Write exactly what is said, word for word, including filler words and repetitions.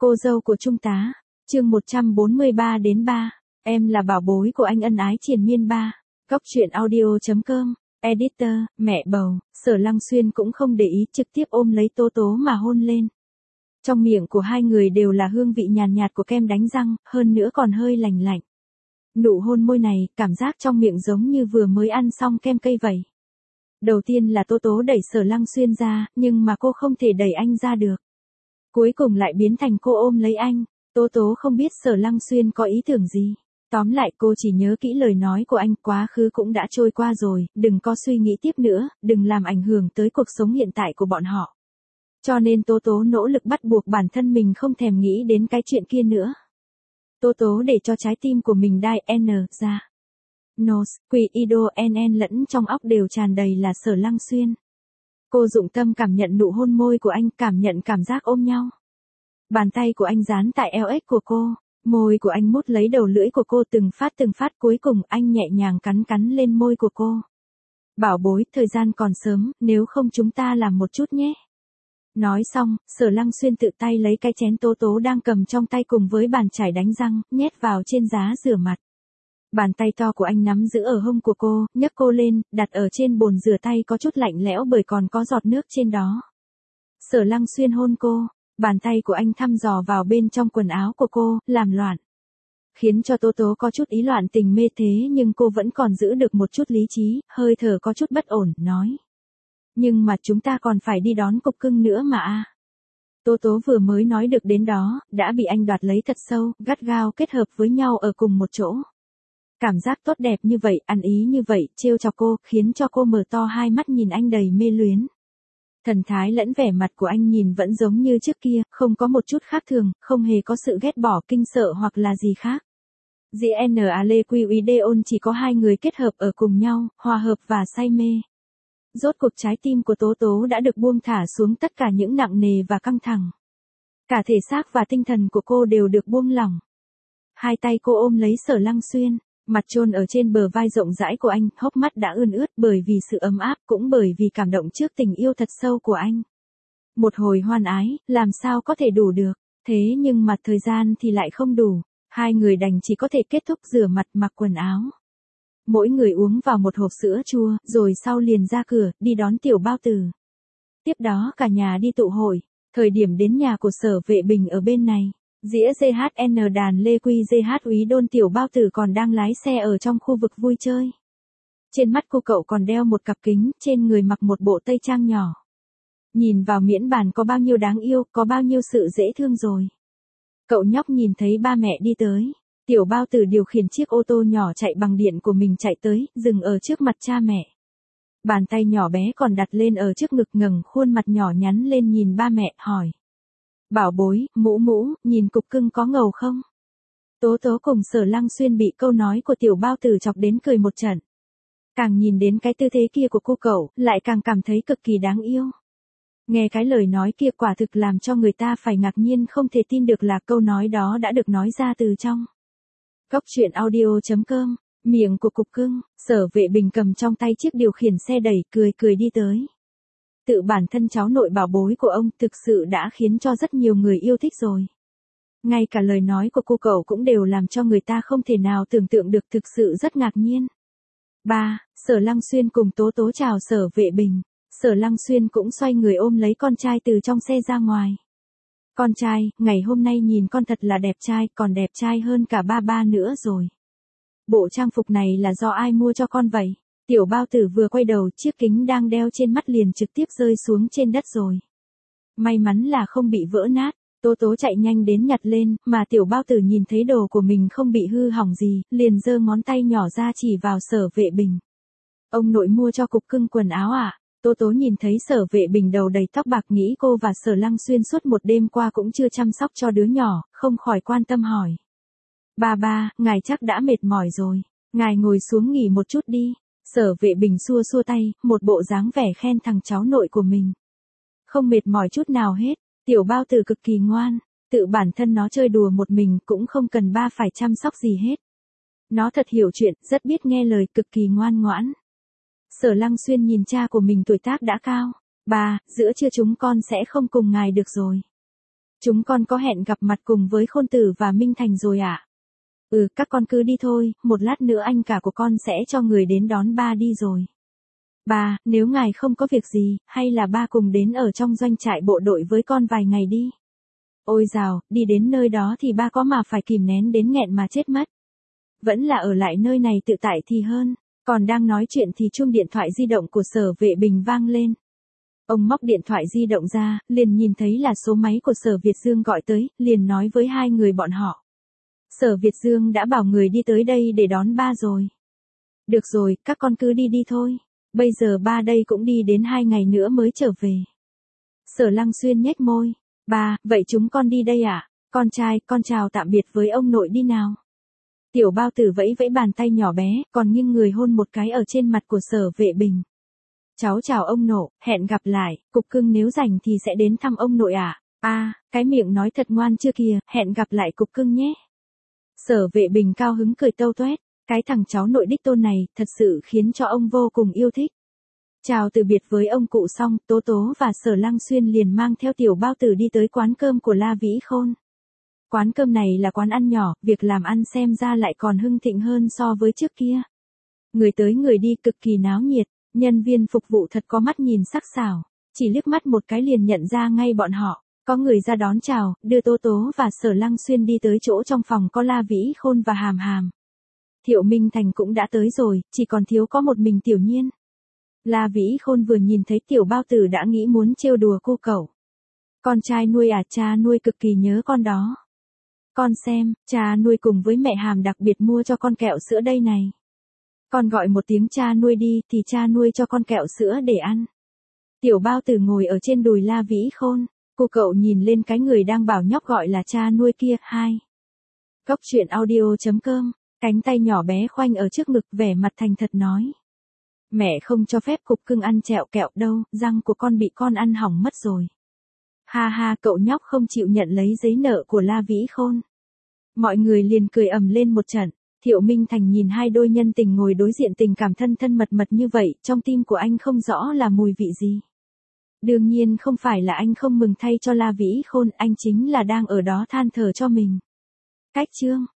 Cô dâu của Trung tá, chương một trăm bốn mươi ba đến ba, em là bảo bối của anh ân ái triền miên ba. Góc truyện audio chấm com, editor, mẹ bầu, Sở Lăng Xuyên cũng không để ý, trực tiếp ôm lấy Tố Tố mà hôn lên. Trong miệng của hai người đều là hương vị nhàn nhạt của kem đánh răng, hơn nữa còn hơi lành lạnh. Nụ hôn môi này, cảm giác trong miệng giống như vừa mới ăn xong kem cây vậy. Đầu tiên là Tố Tố đẩy Sở Lăng Xuyên ra, nhưng mà cô không thể đẩy anh ra được. Cuối cùng lại biến thành cô ôm lấy anh. Tố Tố không biết Sở Lăng Xuyên có ý tưởng gì. Tóm lại cô chỉ nhớ kỹ lời nói của anh, quá khứ cũng đã trôi qua rồi, đừng có suy nghĩ tiếp nữa, đừng làm ảnh hưởng tới cuộc sống hiện tại của bọn họ. Cho nên Tố Tố nỗ lực bắt buộc bản thân mình không thèm nghĩ đến cái chuyện kia nữa. Tố Tố để cho trái tim của mình đai N ra. Nos, Quỷ Ido N N lẫn trong óc đều tràn đầy là Sở Lăng Xuyên. Cô dụng tâm cảm nhận nụ hôn môi của anh, cảm nhận cảm giác ôm nhau. Bàn tay của anh dán tại eo ếch của cô, môi của anh mút lấy đầu lưỡi của cô từng phát từng phát, cuối cùng anh nhẹ nhàng cắn cắn lên môi của cô. Bảo bối, thời gian còn sớm, nếu không chúng ta làm một chút nhé. Nói xong, Sở Lăng Xuyên tự tay lấy cái chén Tố Tố đang cầm trong tay cùng với bàn chải đánh răng, nhét vào trên giá rửa mặt. Bàn tay to của anh nắm giữ ở hông của cô, nhấc cô lên, đặt ở trên bồn rửa tay có chút lạnh lẽo bởi còn có giọt nước trên đó. Sở Lăng Xuyên hôn cô, bàn tay của anh thăm dò vào bên trong quần áo của cô, làm loạn. Khiến cho Tố Tố có chút ý loạn tình mê thế nhưng cô vẫn còn giữ được một chút lý trí, hơi thở có chút bất ổn, nói. Nhưng mà chúng ta còn phải đi đón cục cưng nữa mà a. Tố Tố vừa mới nói được đến đó, đã bị anh đoạt lấy thật sâu, gắt gao kết hợp với nhau ở cùng một chỗ. Cảm giác tốt đẹp như vậy, ăn ý như vậy, trêu chọc cô, khiến cho cô mở to hai mắt nhìn anh đầy mê luyến. Thần thái lẫn vẻ mặt của anh nhìn vẫn giống như trước kia, không có một chút khác thường, không hề có sự ghét bỏ, kinh sợ hoặc là gì khác. giê en a lê quy ideon chỉ có hai người kết hợp ở cùng nhau, hòa hợp và say mê. Rốt cuộc trái tim của Tố Tố đã được buông thả xuống tất cả những nặng nề và căng thẳng. Cả thể xác và tinh thần của cô đều được buông lỏng. Hai tay cô ôm lấy Sở Lăng Xuyên, mặt chôn ở trên bờ vai rộng rãi của anh, hốc mắt đã ươn ướt bởi vì sự ấm áp, cũng bởi vì cảm động trước tình yêu thật sâu của anh. Một hồi hoan ái, làm sao có thể đủ được, thế nhưng mà thời gian thì lại không đủ, hai người đành chỉ có thể kết thúc rửa mặt, mặc quần áo. Mỗi người uống vào một hộp sữa chua, rồi sau liền ra cửa, đi đón Tiểu Bao Tử. Tiếp đó cả nhà đi tụ hội, thời điểm đến nhà của Sở Vệ Bình ở bên này. Dĩa giê hát en đàn Lê Quy giê hát úy Đôn Tiểu Bao Tử còn đang lái xe ở trong khu vực vui chơi. Trên mắt cô cậu còn đeo một cặp kính, trên người mặc một bộ tây trang nhỏ. Nhìn vào miễn bàn có bao nhiêu đáng yêu, có bao nhiêu sự dễ thương rồi. Cậu nhóc nhìn thấy ba mẹ đi tới. Tiểu Bao Tử điều khiển chiếc ô tô nhỏ chạy bằng điện của mình chạy tới, dừng ở trước mặt cha mẹ. Bàn tay nhỏ bé còn đặt lên ở trước ngực, ngẩng khuôn mặt nhỏ nhắn lên nhìn ba mẹ, hỏi. Bảo bối, mũ mũ, nhìn cục cưng có ngầu không? Tố Tố cùng Sở Lăng Xuyên bị câu nói của Tiểu Bao Tử chọc đến cười một trận. Càng nhìn đến cái tư thế kia của cô cậu, lại càng cảm thấy cực kỳ đáng yêu. Nghe cái lời nói kia quả thực làm cho người ta phải ngạc nhiên, không thể tin được là câu nói đó đã được nói ra từ trong. Góc truyện audio chấm com, miệng của cục cưng, Sở Vệ Bình cầm trong tay chiếc điều khiển xe đẩy, cười cười đi tới. Tự bản thân cháu nội bảo bối của ông thực sự đã khiến cho rất nhiều người yêu thích rồi. Ngay cả lời nói của cô cậu cũng đều làm cho người ta không thể nào tưởng tượng được, thực sự rất ngạc nhiên. ba. Sở Lăng Xuyên cùng Tố Tố chào Sở Vệ Bình. Sở Lăng Xuyên cũng xoay người ôm lấy con trai từ trong xe ra ngoài. Con trai, ngày hôm nay nhìn con thật là đẹp trai, còn đẹp trai hơn cả ba ba nữa rồi. Bộ trang phục này là do ai mua cho con vậy? Tiểu Bao Tử vừa quay đầu, chiếc kính đang đeo trên mắt liền trực tiếp rơi xuống trên đất rồi. May mắn là không bị vỡ nát, Tố Tố chạy nhanh đến nhặt lên, mà Tiểu Bao Tử nhìn thấy đồ của mình không bị hư hỏng gì, liền giơ ngón tay nhỏ ra chỉ vào Sở Vệ Bình. Ông nội mua cho cục cưng quần áo à? Tố Tố nhìn thấy Sở Vệ Bình đầu đầy tóc bạc, nghĩ cô và Sở Lăng Xuyên suốt một đêm qua cũng chưa chăm sóc cho đứa nhỏ, không khỏi quan tâm hỏi. Ba ba, ngài chắc đã mệt mỏi rồi, ngài ngồi xuống nghỉ một chút đi. Sở Vệ Bình xua xua tay, một bộ dáng vẻ khen thằng cháu nội của mình. Không mệt mỏi chút nào hết, Tiểu Bao Tử cực kỳ ngoan, tự bản thân nó chơi đùa một mình cũng không cần ba phải chăm sóc gì hết. Nó thật hiểu chuyện, rất biết nghe lời, cực kỳ ngoan ngoãn. Sở Lăng Xuyên nhìn cha của mình tuổi tác đã cao. Ba, giữa trưa chúng con sẽ không cùng ngài được rồi. Chúng con có hẹn gặp mặt cùng với Khôn Tử và Minh Thành rồi ạ. À? Ừ, các con cứ đi thôi, một lát nữa anh cả của con sẽ cho người đến đón ba đi rồi. Ba, nếu ngài không có việc gì, hay là ba cùng đến ở trong doanh trại bộ đội với con vài ngày đi. Ôi dào, đi đến nơi đó thì ba có mà phải kìm nén đến nghẹn mà chết mất. Vẫn là ở lại nơi này tự tại thì hơn. Còn đang nói chuyện thì chuông điện thoại di động của Sở Vệ Bình vang lên. Ông móc điện thoại di động ra, liền nhìn thấy là số máy của Sở Việt Dương gọi tới, liền nói với hai người bọn họ. Sở Việt Dương đã bảo người đi tới đây để đón ba rồi. Được rồi, các con cứ đi đi thôi. Bây giờ ba đây cũng đi đến hai ngày nữa mới trở về. Sở Lăng Xuyên nhếch môi. Ba, vậy chúng con đi đây à? Con trai, con chào tạm biệt với ông nội đi nào. Tiểu Bao Tử vẫy vẫy bàn tay nhỏ bé, còn nghiêng người hôn một cái ở trên mặt của Sở Vệ Bình. Cháu chào ông nội, hẹn gặp lại, cục cưng nếu rảnh thì sẽ đến thăm ông nội à? A, à, cái miệng nói thật ngoan chưa kìa, hẹn gặp lại cục cưng nhé. Sở Vệ Bình cao hứng cười tâu toét, cái thằng cháu nội đích tôn này thật sự khiến cho ông vô cùng yêu thích. Chào từ biệt với ông cụ xong, Tố Tố và Sở Lăng Xuyên liền mang theo Tiểu Bao Tử đi tới quán cơm của La Vĩ Khôn. Quán cơm này là quán ăn nhỏ, việc làm ăn xem ra lại còn hưng thịnh hơn so với trước kia. Người tới người đi cực kỳ náo nhiệt, nhân viên phục vụ thật có mắt nhìn sắc sảo, chỉ liếc mắt một cái liền nhận ra ngay bọn họ. Có người ra đón chào, đưa Tố Tố và Sở Lăng Xuyên đi tới chỗ trong phòng có La Vĩ Khôn và Hàm Hàm. Thiệu Minh Thành cũng đã tới rồi, chỉ còn thiếu có một mình Tiểu Nhiên. La Vĩ Khôn vừa nhìn thấy Tiểu Bao Tử đã nghĩ muốn trêu đùa cô cậu. Con trai nuôi à, cha nuôi cực kỳ nhớ con đó. Con xem, cha nuôi cùng với mẹ Hàm đặc biệt mua cho con kẹo sữa đây này. Con gọi một tiếng cha nuôi đi thì cha nuôi cho con kẹo sữa để ăn. Tiểu Bao Tử ngồi ở trên đùi La Vĩ Khôn, cô cậu nhìn lên cái người đang bảo nhóc gọi là cha nuôi kia. Hai. Cốc truyện audio chấm com, cánh tay nhỏ bé khoanh ở trước ngực vẻ mặt thành thật nói. Mẹ không cho phép cục cưng ăn chẹo kẹo đâu, răng của con bị con ăn hỏng mất rồi. Ha ha, cậu nhóc không chịu nhận lấy giấy nợ của La Vĩ Khôn. Mọi người liền cười ầm lên một trận. Thiệu Minh Thành nhìn hai đôi nhân tình ngồi đối diện tình cảm thân thân mật mật như vậy, trong tim của anh không rõ là mùi vị gì. Đương nhiên không phải là anh không mừng thay cho La Vĩ Khôn, anh chính là đang ở đó than thở cho mình. Cách chương